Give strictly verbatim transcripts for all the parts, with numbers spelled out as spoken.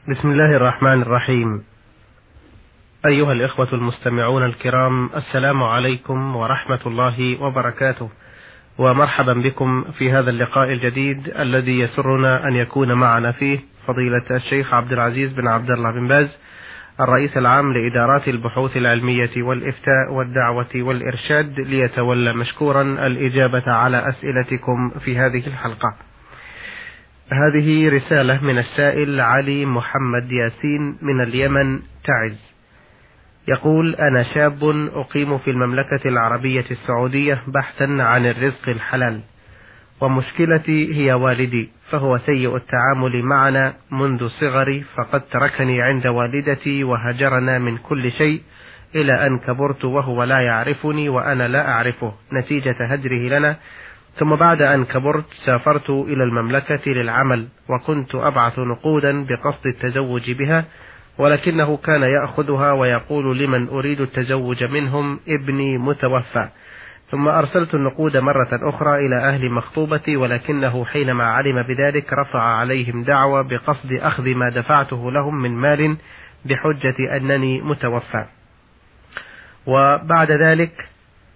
بسم الله الرحمن الرحيم. أيها الإخوة المستمعون الكرام، السلام عليكم ورحمة الله وبركاته، ومرحبا بكم في هذا اللقاء الجديد الذي يسرنا أن يكون معنا فيه فضيلة الشيخ عبد العزيز بن عبد الله بن باز، الرئيس العام لإدارات البحوث العلمية والإفتاء والدعوة والإرشاد، ليتولى مشكورا الإجابة على أسئلتكم في هذه الحلقة. هذه رسالة من السائل علي محمد ياسين من اليمن تعز، يقول: أنا شاب أقيم في المملكة العربية السعودية بحثا عن الرزق الحلال، ومشكلتي هي والدي، فهو سيء التعامل معنا منذ صغري، فقد تركني عند والدتي وهجرنا من كل شيء إلى أن كبرت وهو لا يعرفني وأنا لا أعرفه نتيجة هجره لنا. ثم بعد أن كبرت سافرت إلى المملكة للعمل، وكنت أبعث نقودا بقصد التزوج بها، ولكنه كان يأخذها ويقول لمن أريد التزوج منهم: ابني متوفى. ثم أرسلت النقود مرة أخرى إلى أهل مخطوبتي، ولكنه حينما علم بذلك رفع عليهم دعوى بقصد أخذ ما دفعته لهم من مال بحجة أنني متوفى. وبعد ذلك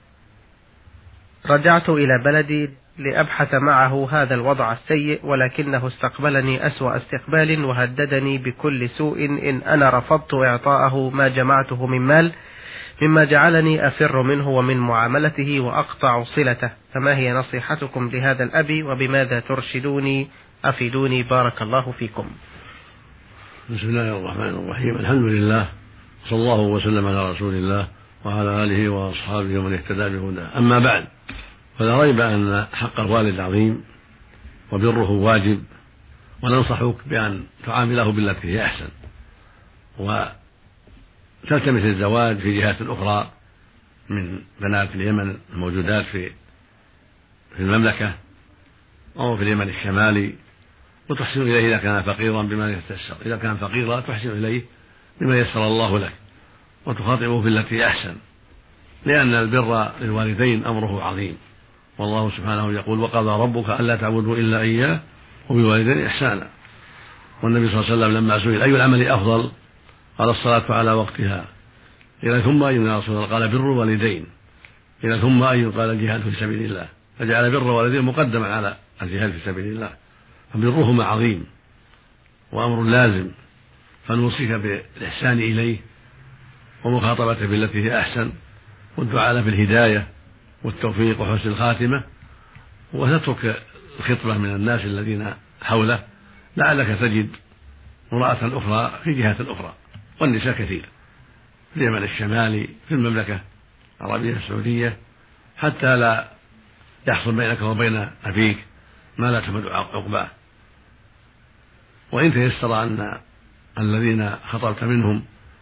رجعت إلى بلدي لأبحث معه هذا الوضع السيء، ولكنه استقبلني أسوأ استقبال وهددني بكل سوء إن أنا رفضت إعطاءه ما جمعته من مال، مما جعلني أفر منه ومن معاملته وأقطع صلته. فما هي نصيحتكم لهذا الأب، وبماذا ترشدوني؟ أفيدوني بارك الله فيكم. بسم الله الرحمن الرحيم. الحمد لله، صلى الله وسلم على رسول الله وعلى آله وأصحابه ومن اهتدى بهداه. أما بعد، فلا ريب أن حق الوالد عظيم وبره واجب، وننصحك بأن تعامله بالتي هي أحسن، وتلتمس الزواج في جهات أخرى من بنات اليمن الموجودات في في المملكة أو في اليمن الشمالي، وتحسن إليه إذا كان فقيرا بما يتيسر، إذا كان فقيرا تحسن إليه بما يسر الله لك، وتخاطبه بالتي أحسن، لأن البر للوالدين أمره عظيم، والله سبحانه يقول: وقضى ربك ألا تعبدوا إلا إياه وبالوالدين إحسانا. والنبي صلى الله عليه وسلم لما سئل أي العمل أفضل قال: الصلاة على وقتها. إلى ثم أي يا رسول الله؟ قال: بر الوالدين. إلى ثم أي؟ قال: الجهاد في سبيل الله. فجعل بر الوالدين مقدما على الجهاد في سبيل الله، فبرهما عظيم وأمر لازم، فنوصيك بالإحسان إليه ومخاطبته بالتي هي أحسن، والدعاء له بالهداية والتوفيق وحسن الخاتمة، وتترك الخطبة من الناس الذين حوله، لعلك تجد امرأة أخرى في جهة أخرى. والنساء كثير في اليمن الشمالي في المملكة العربية السعودية، حتى لا يحصل بينك وبين أبيك ما لا تحمد عقباه. وإن تيسر أن الذين خطبت منهم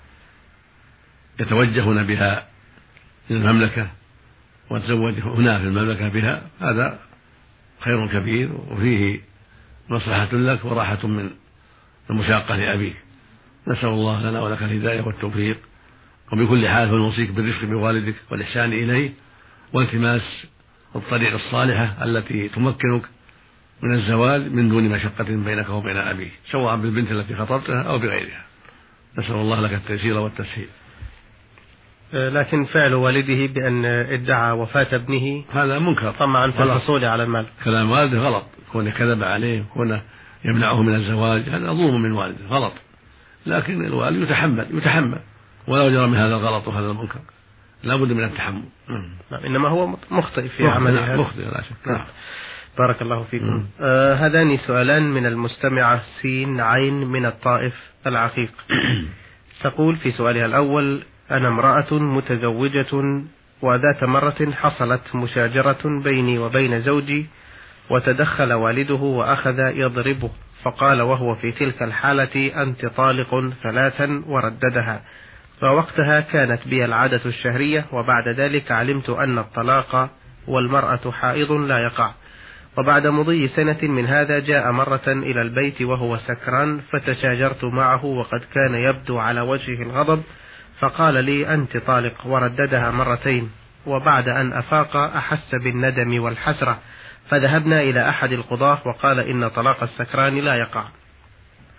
يتوجهون بها إلى المملكة وتزوج هنا في المملكة بها، هذا خير كبير، وفيه مصلحة لك وراحة من المشاقة لأبيك. نسأل الله لنا ولك الهداية والتوفيق، وبكل حال فنوصيك بالرفق بوالدك والإحسان إليه، والتماس الطريق الصالحة التي تمكنك من الزواج من دون مشقة بينك وبين أبيك، سواء بالبنت التي خطبتها أو بغيرها. نسأل الله لك التيسير والتسهيل. لكن فعل والده بأن ادعى وفاة ابنه هذا منكر طمعا في الحصول على المال. كلام والده غلط، كونه كذب عليه، كونه يمنعه من الزواج، هذا ظلم من والده غلط. لكن الوالد يتحمل يتحمل ولو جرى من هذا الغلط وهذا المنكر، لا بد من التحمل. نعم، إنما هو مخطئ في عمله هذا. مخطئ لا شك. نعم. بارك الله فيكم. آه هذان سؤالان من المستمعة سين عين من الطائف العقيق. تقول في سؤالها الأول: أنا امرأة متزوجة، وذات مرة حصلت مشاجرة بيني وبين زوجي، وتدخل والده وأخذ يضربه، فقال وهو في تلك الحالة: أنت طالق ثلاثا، ورددها. ووقتها كانت بي العادة الشهرية، وبعد ذلك علمت أن الطلاق والمرأة حائض لا يقع. وبعد مضي سنة من هذا جاء مرة إلى البيت وهو سكران، فتشاجرت معه وقد كان يبدو على وجهه الغضب، فقال لي: أنت طالق، ورددها مرتين. وبعد أن أفاق أحس بالندم والحسرة، فذهبنا إلى أحد القضاة وقال إن طلاق السكران لا يقع.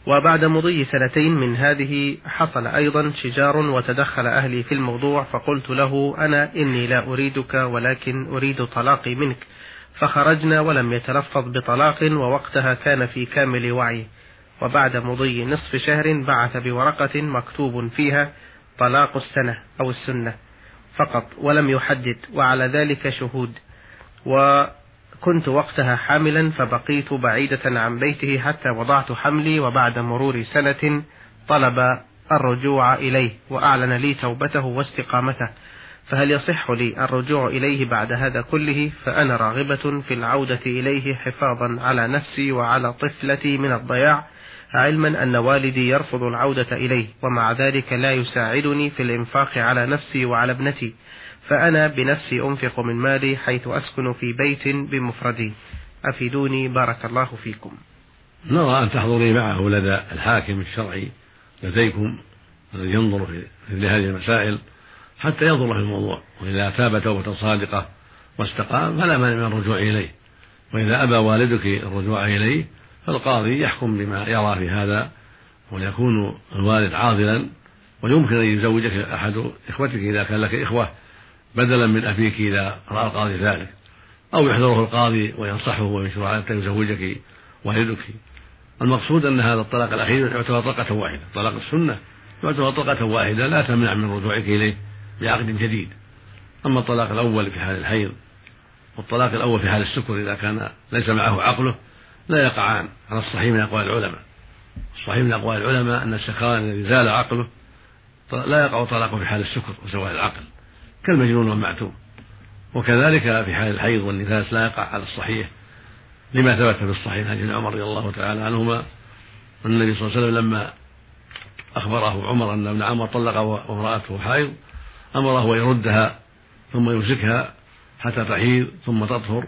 وبعد مضي سنتين من هذه حصل أيضا شجار وتدخل أهلي في الموضوع، فقلت له أنا إني لا أريدك ولكن أريد طلاقي منك، فخرجنا ولم يتلفظ بطلاق، ووقتها كان في كامل وعي. وبعد مضي نصف شهر بعث بورقة مكتوب فيها طلاق السنة أو السنة فقط ولم يحدد، وعلى ذلك شهود. وكنت وقتها حاملا فبقيت بعيدة عن بيته حتى وضعت حملي، وبعد مرور سنة طلب الرجوع إليه وأعلن لي توبته واستقامته، فهل يصح لي الرجوع إليه بعد هذا كله؟ فأنا راغبة في العودة إليه حفاظا على نفسي وعلى طفلتي من الضياع، علما أن والدي يرفض العودة إليه، ومع ذلك لا يساعدني في الإنفاق على نفسي وعلى ابنتي، فأنا بنفسي أنفق من مالي حيث أسكن في بيت بمفردي، أفيدوني بارك الله فيكم. نرى أن تحضري معه لدى الحاكم الشرعي لديكم الذي ينظر في مثل هذه المسائل حتى ينظر في الموضوع، وإذا تاب توبة صادقة واستقام فلا مانع من الرجوع إليه، وإذا أبى والدك الرجوع إليه فالقاضي يحكم بما يرى في هذا، ويكون الوالد عاضلا، ويمكن أن يزوجك أحد إخوتك إذا كان لك إخوة بدلا من أبيك إذا رأى القاضي ذلك، أو يحضره القاضي وينصحه ويشرع حتى يزوجك والدك. المقصود أن هذا الطلاق الأخير يعتبر طلقة واحدة، طلاق السنة يعتبر طلقة واحدة لا تمنع من رجوعك إليه بعقد جديد. أما الطلاق الأول في حال الحيض والطلاق الأول في حال السكر إذا كان ليس معه عقله لا يقعان على الصحيح من أقوال العلماء. الصحيح من أقوال العلماء أن السكران الذي زال عقله لا يقع طلاقه في حال السكر وزوال العقل كالمجنون والمعتوه، وكذلك في حال الحيض والنفاس لا يقع على الصحيح، لما ثبت في الصحيح عن ابن عمر رضي الله تعالى عنهما أن النبي صلى الله عليه وسلم لما أخبره عمر أن ابن عمر طلق وامرأته حائض أمره يردها ثم يمسكها حتى تحيض ثم تطهر،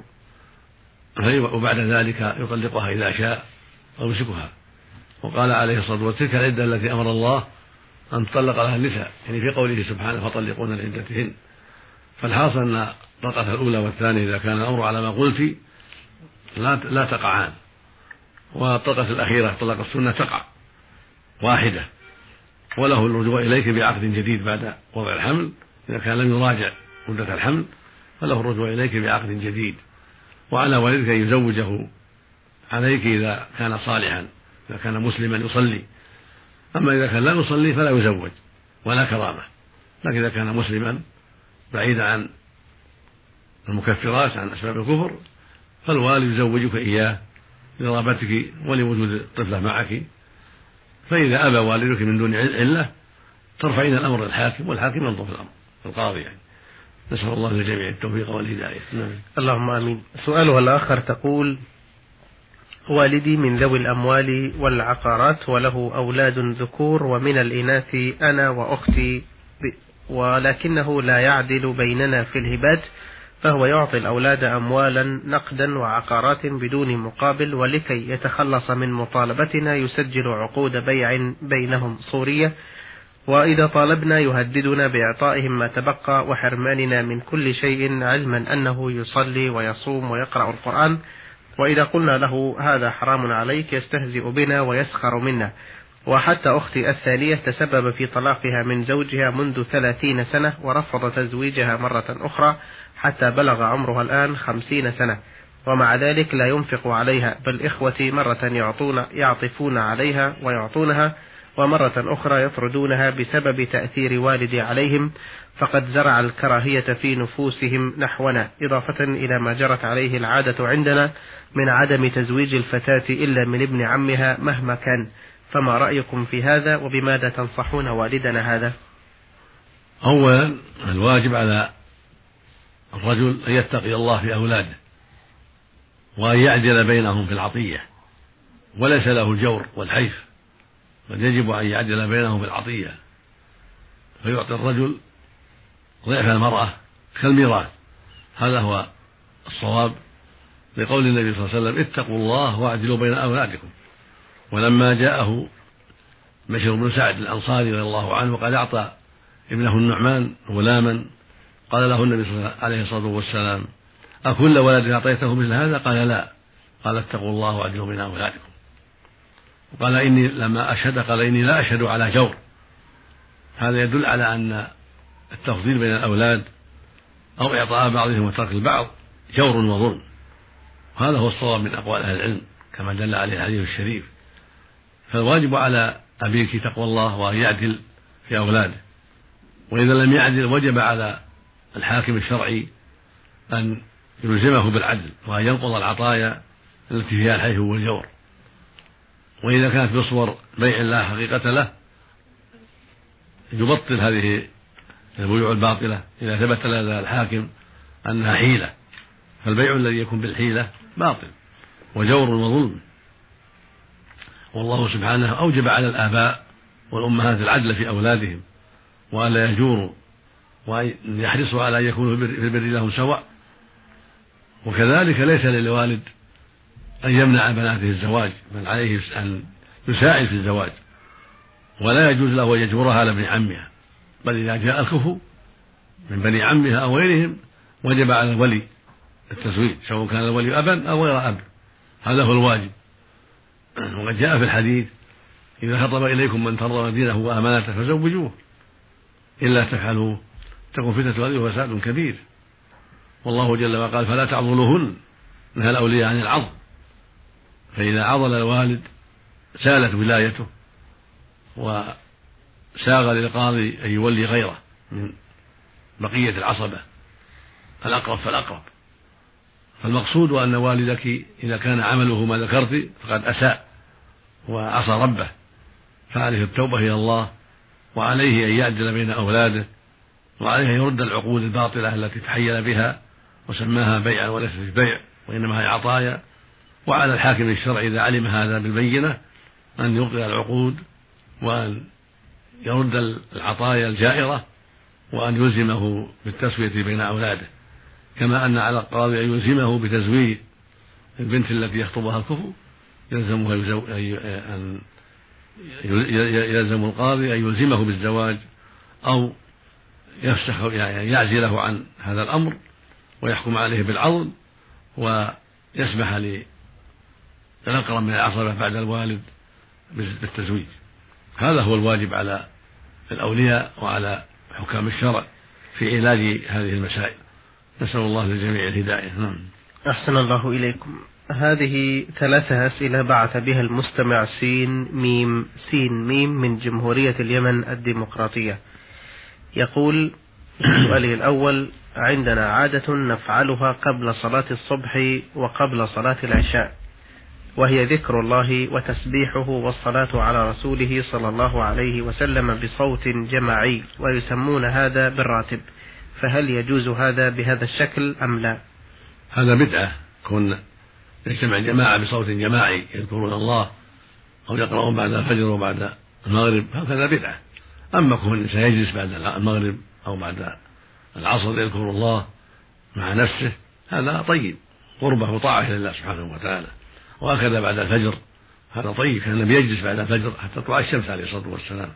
وبعد ذلك يطلقها إذا شاء أو يمسكها. وقال عليه الصلاة والسلام تلك العدة التي أمر الله أن تطلق لها النساء، يعني في قوله سبحانه فطلقون لعدتهن. فالحاصل أن الطلقة الأولى والثانية إذا كان الأمر على ما قلت لا لا تقعان، والطلقة الأخيرة طلق السنة تقع واحدة، وله الرجوع إليك بعقد جديد بعد وضع الحمل إذا كان لم يراجع مدة الحمل، فله الرجوع إليك بعقد جديد، وعلى والدك أن يزوجه عليك إذا كان صالحا، إذا كان مسلما يصلي. أما إذا كان لا يصلي فلا يزوج ولا كرامة، لكن إذا كان مسلما بعيدا عن المكفرات عن أسباب الكفر فالوالي يزوجك إياه لرغبتك ولوجود الطفلة معك. فإذا أبى والدك من دون علة ترفعين الأمر للحاكم، والحاكم ينظر في الأمر القاضي يعني. نسأل الله للجميع التوفيق والهداية. اللهم آمين. سؤالها الآخر تقول: والدي من ذوي الأموال والعقارات وله أولاد ذكور ومن الإناث أنا وأختي، ولكنه لا يعدل بيننا في الهبات، فهو يعطي الأولاد أموالا نقدا وعقارات بدون مقابل، ولكي يتخلص من مطالبتنا يسجل عقود بيع بينهم صورية، وإذا طالبنا يهددنا بإعطائهم ما تبقى وحرماننا من كل شيء، علما أنه يصلي ويصوم ويقرأ القرآن، وإذا قلنا له هذا حرام عليك يستهزئ بنا ويسخر منا. وحتى أختي الثانية تسبب في طلاقها من زوجها منذ ثلاثين سنة ورفض تزويجها مرة أخرى حتى بلغ عمرها الآن خمسين سنة، ومع ذلك لا ينفق عليها، بل إخوتي مرة يعطون يعطفون عليها ويعطونها، ومرة أخرى يطردونها بسبب تأثير والدي عليهم، فقد زرع الكراهية في نفوسهم نحونا، إضافة إلى ما جرت عليه العادة عندنا من عدم تزويج الفتاة إلا من ابن عمها مهما كان، فما رأيكم في هذا وبماذا تنصحون والدنا هذا؟ أولا الواجب على الرجل أن يتقي الله في أولاده وأن يعدل بينهم في العطية، وليس له الجور والحيف، بل يجب أن يعدل بينهم في العطية، فيعطي الرجل ضعف المرأة كالميراث، هذا هو الصواب، لقول النبي صلى الله عليه وسلم اتقوا الله واعدلوا بين أولادكم. ولما جاءه بشر بن سعد الأنصاري رضي الله عنه وقد أعطى ابنه النعمان غلاما، قال له النبي صلى الله عليه الصلاة والسلام أكل ولد أعطيته مثل هذا؟ قال لا، قال اتقوا الله واعدلوا بين أولادكم. وقال إني لما أشهد قال إني لا أشهد على جور. هذا يدل على أن التفضيل بين الأولاد أو إعطاء بعضهم وترك البعض جور وظلم، هذا هو الصواب من أقوال أهل العلم كما دل عليه الحديث الشريف. فالواجب على أبيك تقوى الله وأن يعدل في أولاده، وإذا لم يعدل وجب على الحاكم الشرعي أن يلزمه بالعدل وأن ينقض العطايا التي فيها الحيف والجور. وإذا كانت بصور بيع لا حقيقة له يبطل هذه البيوع الباطلة إذا ثبت لدى الحاكم أنها حيلة، فالبيع الذي يكون بالحيلة باطل وجور وظلم. والله سبحانه أوجب على الآباء والأمهات العدل في أولادهم وألا يجوروا وأن يحرصوا على أن يكونوا في البر لهم سواء. وكذلك ليس للوالد أن يمنع بناته الزواج، بل عليه أن يساعد في الزواج، ولا يجوز له أن يجبرها على ابن عمها، بل إذا جاء الكفو من بني عمها أو غيرهم وجب على الولي التزويج، سواء كان الولي أبا أو غير أب، هذا هو الواجب. وقد جاء في الحديث إذا خطب إليكم من ترضون دينه وأمانته فزوجوه، إلا تفعلوا تكن فتنة الأرض وفساد كبير. والله جل وعلا قال فلا تعضلوهن، نهى الأولياء عن العضل، فإذا عضل الوالد سالت ولايته وساغ للقاضي أن يولي غيره من بقية العصبة الأقرب فالأقرب. فالمقصود أن والدك إذا كان عمله ما ذكرت فقد أساء وعصى ربه، فعليه التوبة إلى الله، وعليه أن يعدل بين أولاده، وعليه أن يرد العقود الباطلة التي تحيل بها وسماها بيعا وليست بيع وإنما هي عطايا. وعلى الحاكم الشرعي إذا علم هذا بالبينة أن يبطل العقود وأن يرد العطايا الجائرة وأن يلزمه بالتسوية بين أولاده، كما أن على القاضي أن يلزمه بتزويج البنت التي يخطبها الكفو، يلزمه أن يلزم القاضي أن يلزمه بالزواج أو يفسخ يعني يعزله عن هذا الأمر ويحكم عليه بالعضل ويسمح للأقرب من العصبة بعد الوالد بالتزويج. هذا هو الواجب على الأولياء وعلى حكام الشرع في علاج هذه المسائل. نسأل الله للجميع الهداية. نعم. أحسن الله إليكم. هذه ثلاثة أسئلة بعث بها المستمع سين ميم سين ميم من جمهورية اليمن الديمقراطية. يقول سؤالي الأول: عندنا عادة نفعلها قبل صلاة الصبح وقبل صلاة العشاء، وهي ذكر الله وتسبيحه والصلاة على رسوله صلى الله عليه وسلم بصوت جماعي، ويسمون هذا بالراتب، فهل يجوز هذا بهذا الشكل أم لا؟ هذا بدعة، كون يجتمع جماعة بصوت جماعي يذكرون الله أو يقرؤون بعد الفجر وبعد المغرب، هذا بدعة. أما كون الإنسان يجلس بعد المغرب أو بعد العصر يذكر الله مع نفسه هذا طيب، قربة وطاعة لله سبحانه وتعالى. وهكذا بعد الفجر هذا طيب، كان النبي يجلس بعد الفجر حتى تطلع الشمس عليه الصلاة والسلام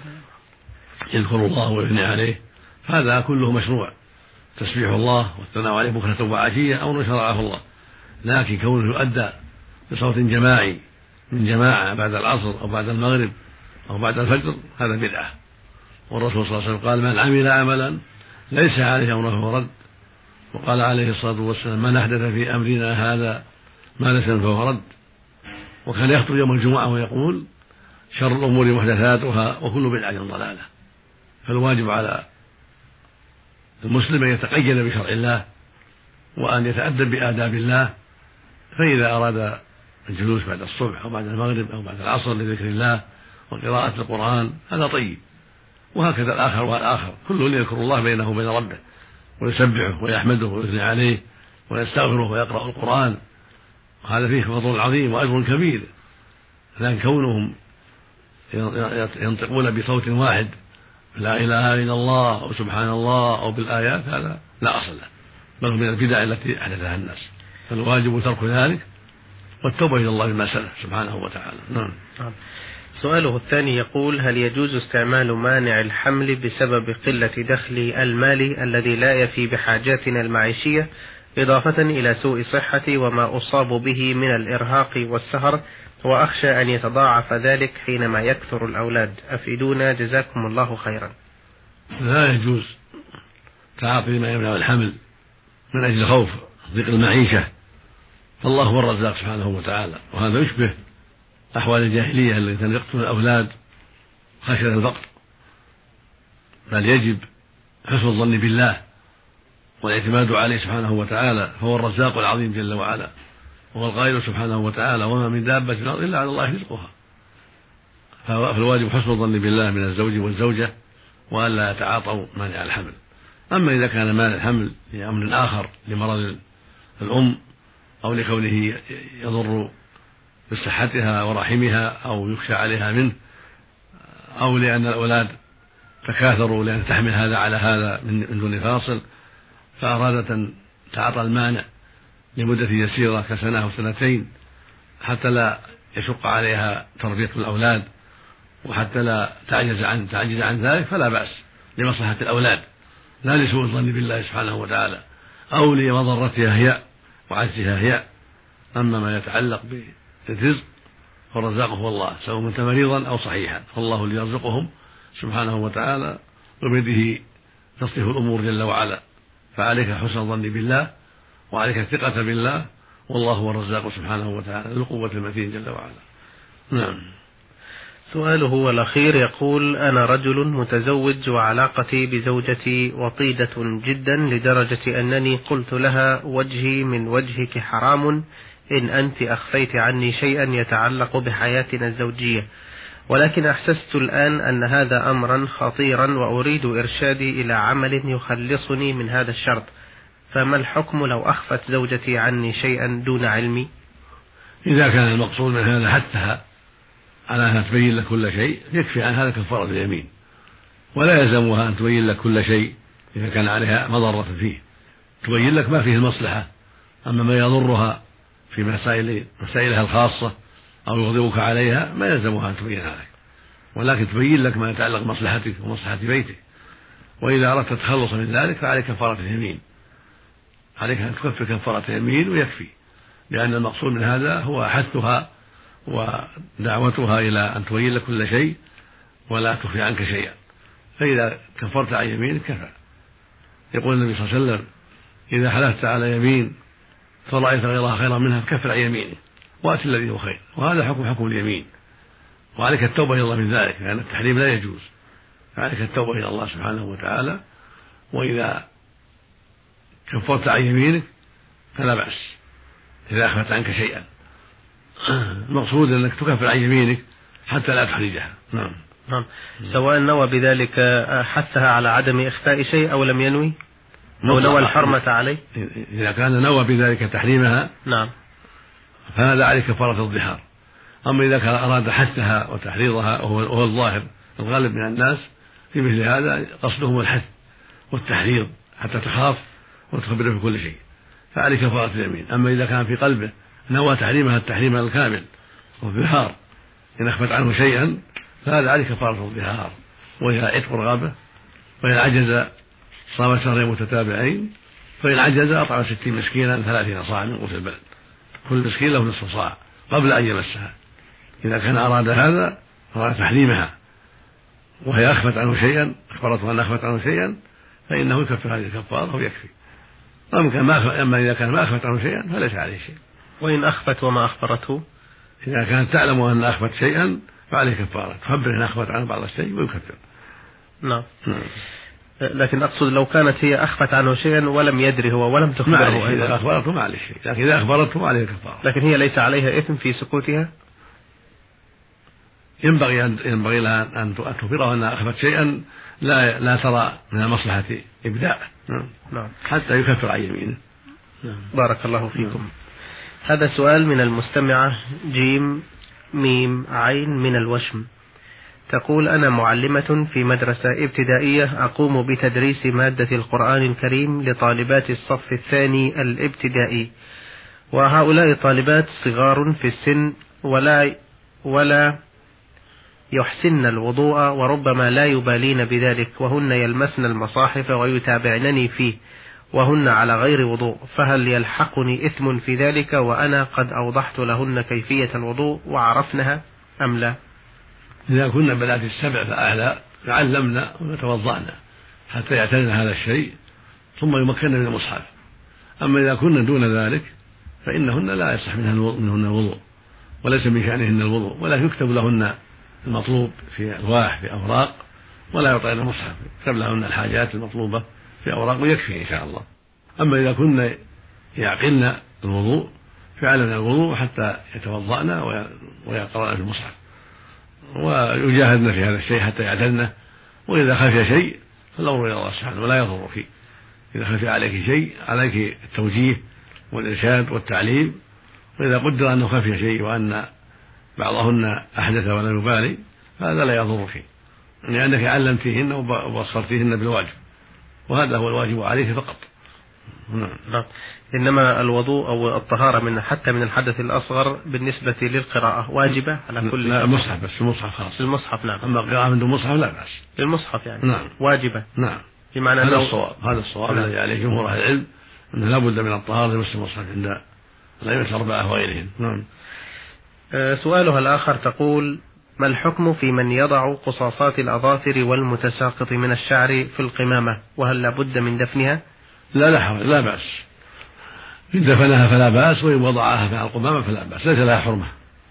يذكر الله ويثني عليه، هذا كله مشروع، تسبيح الله والثناء عليه بكرة وعشية أو شرعه الله. لكن كونه يؤدى بصوت جماعي من جماعة بعد العصر أو بعد المغرب أو بعد الفجر هذا بدعة. والرسول صلى الله عليه وسلم قال: من عمل عملا ليس عليه أمرنا فهو رد. وقال عليه الصلاة والسلام: من أحدث في أمرنا هذا ما ليس فهو رد. وكان يخطب يوم الجمعة ويقول: شر الأمور محدثاتها وكل بدعة ضلالة. فالواجب على المسلم أن يتقيد بشرع الله وأن يتأدب بآداب الله، فإذا أراد الجلوس بعد الصبح أو بعد المغرب أو بعد العصر لذكر الله وقراءة القرآن هذا طيب. وهكذا الآخر والآخر كل يذكر الله بينه وبين ربه ويسبحه ويحمده ويثني عليه ويستغفره ويقرأ القرآن، وهذا فيه فضل عظيم وأجر كبير. لكن كونهم ينطقون بصوت واحد لا إله إلا الله أو سبحان الله أو بالآيات هذا لا أصل له، بل هو من البدع التي أحدثها الناس، فالواجب ترك ذلك والتوبة إلى الله بما سلف سبحانه وتعالى. نعم. سؤاله الثاني يقول: هل يجوز استعمال مانع الحمل بسبب قلة دخل المالي الذي لا يفي بحاجاتنا المعيشية، إضافة إلى سوء صحتي وما أصاب به من الإرهاق والسهر، وأخشى أن يتضاعف ذلك حينما يكثر الأولاد. أفيدونا جزاكم الله خيرا. لا يجوز تعاطي ما يمنع الحمل من أجل خوف ضيق المعيشة، فالله هو الرزاق سبحانه وتعالى، وهذا يشبه أحوال الجاهلية التي كانوا يقتلون الأولاد خشية الفقر، بل يجب حسن الظن بالله والاعتماد عليه سبحانه وتعالى، فهو الرزاق العظيم جل وعلا، وهو القائل سبحانه وتعالى: وما من دابة في الأرض إلا على الله رزقها. فالواجب حسن الظن بالله من الزوج والزوجة، وألا يتعاطوا مانع الحمل. أما إذا كان مانع الحمل لأمر آخر، لمرض الأم أو لكونه يضر بصحتها ورحمها أو يخشى عليها منه، أو لأن الأولاد تكاثروا لأن تحمل هذا على هذا من دون فاصل، فأرادت أن تعاطى المانع لمدة يسيرة كسنة أو سنتين حتى لا يشق عليها تربية الأولاد، وحتى لا تعجز عن تعجز عن ذلك، فلا بأس لمصلحة الأولاد، لا لسوء الظن بالله سبحانه وتعالى أو لمضرتها هي وعجزها هي. أما ما يتعلق بالرزق فالرزاق هو الله، سواء كنت مريضا أو صحيحا، فالله اللي يرزقهم سبحانه وتعالى، وبيده تصرف الأمور جل وعلا. فعليك حسن الظن بالله، وعليك الثقة بالله، والله هو الرزاق سبحانه وتعالى ذو القوة المتين جل وعلا. نعم. سؤاله الأخير يقول: أنا رجل متزوج وعلاقتي بزوجتي وطيدة جدا لدرجة أنني قلت لها: وجهي من وجهك حرام إن أنت أخفيت عني شيئا يتعلق بحياتنا الزوجية، ولكن أحسست الآن أن هذا أمرا خطيرا وأريد إرشادي إلى عمل يخلصني من هذا الشرط، فما الحكم لو أخفت زوجتي عني شيئا دون علمي؟ إذا كان المقصود من هذا حثها على أن تبين لك كل شيء، يكفي عن هذا كفارة اليمين، ولا يلزمها أن تبين لك كل شيء إذا كان عليها مضرة فيه، تبين لك ما فيه المصلحة. أما ما يضرها في مسائل مسائلها الخاصة أو يغضبك عليها ما يلزمها أن تبين لك، ولكن تبين لك ما يتعلق بمصلحتك ومصلحة بيتك. وإذا أردت التخلص من ذلك فعليك كفارة اليمين، عليك أن تكفر كفارة اليمين ويكفي، لأن المقصود من هذا هو حثها ودعوتها إلى أن تبين لك كل شيء ولا تخفي عنك شيئا، فإذا كفرت عن يمينك كفى. يقول النبي صلى الله عليه وسلم: إذا حلفت على يمين فرأيت غيرها خيرا منها كفر عن يمينك وأتي الذي هو خير، وهذا حكم حكم اليمين، وعليك التوبة إلى الله من ذلك، لأن التحريم لا يجوز، فعليك التوبة إلى الله سبحانه وتعالى. وإذا كفرت عن يمينك فلا بأس إذا أخفت عنك شيئا، المقصود أنك تكفر عن يمينك حتى لا تحرجها. نعم. نعم. سواء نوى بذلك حثها على عدم إخفاء شيء أو لم ينوي، أو نوى الحرمة عليه. إذا كان نوى بذلك تحريمها نعم فهذا عليه كفارة الظهار. أما إذا كان أراد حثها وتحريضها وهو الظاهر الغالب من الناس في مثل هذا قصدهم الحث والتحريض حتى تخاف وتخبره بكل شيء، فعليه كفارة اليمين. أما إذا كان في قلبه نوى تحريمها التحريم الكامل والظهار إن أخفت عنه شيئا فهذا عليه كفارة الظهار، وهي عتق رغبة، وإن عجز صام شهرين متتابعين، فإن عجز أطعم ستين مسكينا ثلاثين صاع من قوت البلد، كل مسكين له نصف صاع قبل أن يمسها. إذا كان أراد هذا أراد تحريمها وهي أخفت عنه شيئا، أخبرته أن أخفت عنه شيئا، فإنه يكفر هذه الكفارة ويكفي. أما إذا كان ما أخفت عنه شيئا فليس عليه شيء. وإن أخفت وما أخبرته، إذا كانت تعلم أن أخفت شيئا فعليه كفارة، تخبر أن أخفت عنه بعض الشيء ويكفر. نعم. لكن أقصد لو كانت هي أخفت عنه شيئا ولم يدري هو ولم تخبره، إذا أخبرته ما عليه شيء، لكن إذا أخبرته عليه كفارة. لكن هي ليس عليها إثم في سكوتها؟ ينبغي أن ينبغي لها أن تخبره أنها أخفت شيئا لا لا ترى من المصلحة إبداء. نعم. حتى يكفر عن يمينه. بارك الله فيكم. هذا سؤال من المستمعة جيم ميم عين من الوشم، تقول: أنا معلمة في مدرسة ابتدائية أقوم بتدريس مادة القرآن الكريم لطالبات الصف الثاني الابتدائي، وهؤلاء الطالبات صغار في السن ولا ولا يحسن الوضوء، وربما لا يبالين بذلك، وهن يلمسن المصاحف ويتابعنني فيه، وهن على غير وضوء، فهل يلحقني إثم في ذلك وأنا قد أوضحت لهن كيفية الوضوء وعرفنها أم لا؟ إذا كنا بنات السبع فأعلى تعلمنا ونتوضأنا حتى يعتدنا هذا الشيء ثم يمكن من المصحف. أما إذا كنا دون ذلك فإنهن لا يصح منهن الوضوء، وليس من شأنهن الوضوء، ولا يكتب لهن المطلوب في ألواح في أوراق، ولا يعطين المصحف، يكتب لهن الحاجات المطلوبة في أوراق ويكفي إن شاء الله. أما إذا كنا يعقلن الوضوء فعلنا الوضوء حتى يتوضأنا ويقرأن في المصحف ويجاهدن في هذا الشيء حتى يعتدن. وإذا خفي شيء فالأمر إلى الله سبحانه ولا يضرك. إذا خفي عليك شيء عليك التوجيه والإرشاد والتعليم، وإذا قدر أنه خفي شيء وأن بعضهن أحدث ولا يبالي فهذا لا يضرك، لأنك علمتيهن وبصرتيهن بالواجب، وهذا هو الواجب عليك فقط. نعم. إنما الوضوء أو الطهارة من حتى من الحدث الأصغر بالنسبة للقراءة واجبة على كل. لا المصحف بس، المصحف خاص. المصحف نعم. أما القراءة من دون مصحف لا بأس. المصحف يعني نعم. واجبة. نعم. بمعنى هذا لو... الصواب، هذا الصواب نعم. الذي عليه جمهور أهل العلم أنه لا بد من الطهارة لمس المصحف عند الأئمة الأربعة وغيرهم. نعم. أه سؤالها الآخر تقول: ما الحكم في من يضع قصاصات الأظافر والمتساقط من الشعر في القمامة، وهل لا بد من دفنها؟ لا لا حرج، لا بأس. إن دفنها فلا بأس، وإن وضعها في القمامة فلا بأس، ليس لها حرمة.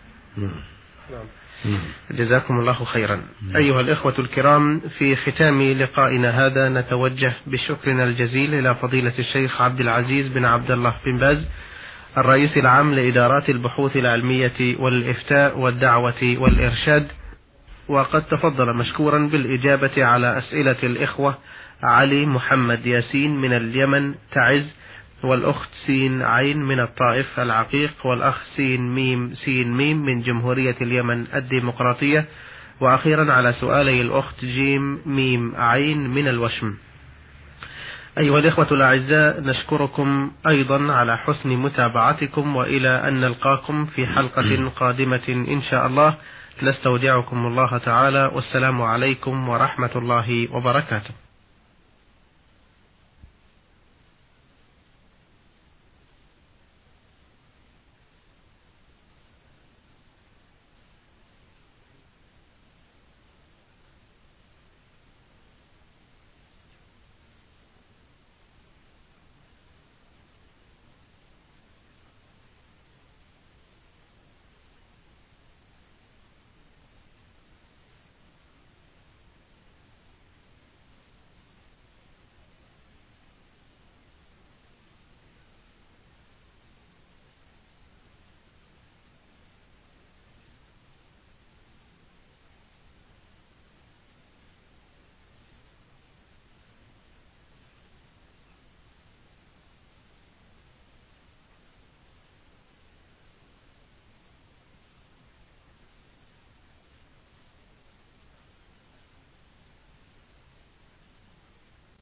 جزاكم الله خيرا. أيها الإخوة الكرام، في ختام لقائنا هذا نتوجه بشكرنا الجزيل إلى فضيلة الشيخ عبد العزيز بن عبد الله بن باز، الرئيس العام لإدارات البحوث العلمية والإفتاء والدعوة والإرشاد، وقد تفضل مشكورا بالإجابة على أسئلة الإخوة علي محمد ياسين من اليمن تعز، والأخت سين عين من الطائف العقيق، والأخ سين ميم سين ميم من جمهورية اليمن الديمقراطية، وأخيرا على سؤالي الأخت جيم ميم عين من الوشم. أيها الإخوة الأعزاء، نشكركم أيضا على حسن متابعتكم، وإلى أن نلقاكم في حلقة قادمة إن شاء الله. نستودعكم الله تعالى، والسلام عليكم ورحمة الله وبركاته.